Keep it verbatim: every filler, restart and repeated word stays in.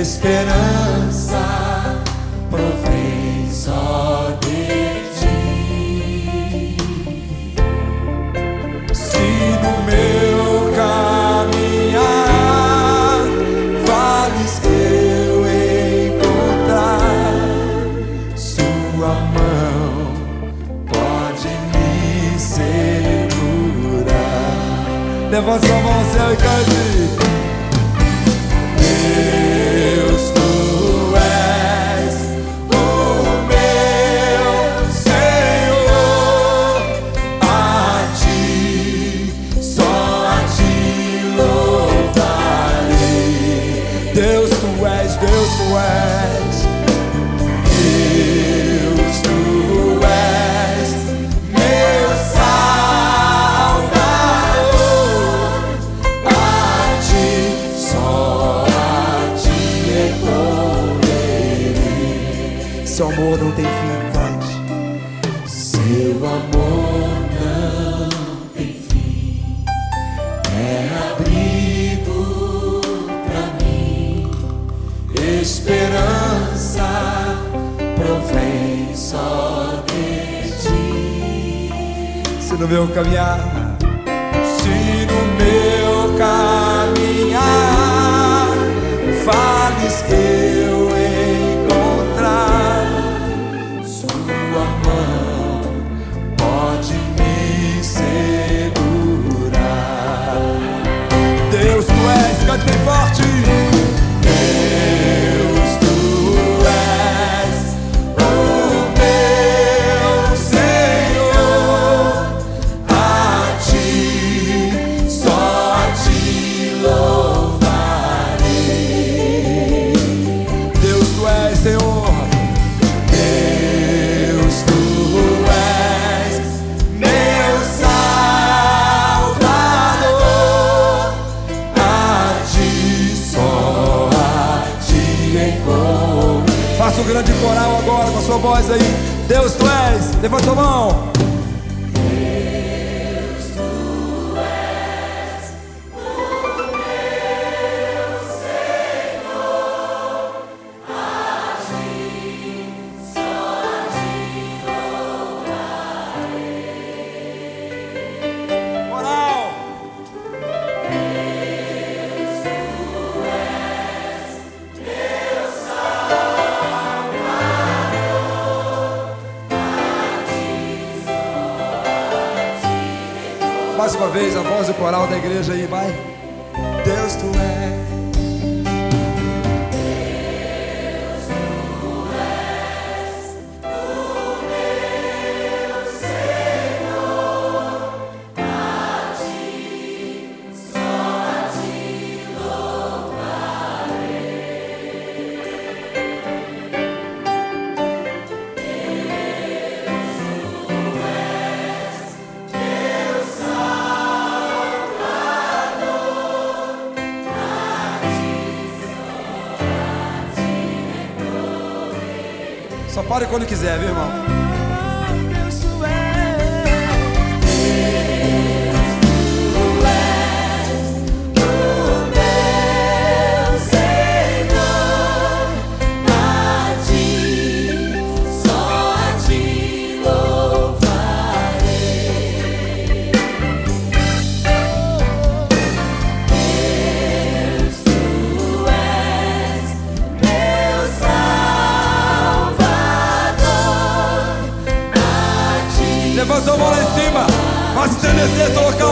esperança provém só de ti. Se no meu caminhar vales que eu encontrar, sua mão pode me segurar. Levanta sua mão ao céu e cante. Deus, tu és o meu Senhor, a ti, só a ti louvarei. Deus, tu és, Deus, tu és, Deus, tu és meu Salvador, a ti, só seu amor não tem fim, cante. Seu amor não tem fim, é abrigo pra mim, esperança provém só de ti. Se no meu caminhar, se no meu caminhar vales que eu encontrar, sua mão pode me segurar. Deus, tu és, cante bem forte. Deus, tu és o meu Senhor, a ti, só a ti louvarei. Deus, tu és, Senhor. Deus, tu és meu Salvador, a ti, só a ti encontro. Faça um grande coral agora com a sua voz aí. Deus, tu és, levanta sua mão. Deus, tu és o meu Senhor, a ti, só a ti louvarei. Coral. Deus, tu és meu Salvador, a ti, só a ti. Mais uma vez a voz do coral da igreja aí, vai. Deus, tu és. Só pare quando quiser, viu, irmão? Deus, tu és. Deus, tu és o meu Senhor, a ti, só a ti louvarei. Deus, tu és meu Salvador. Levanta a mão lá em cima, faça estremecer essa local.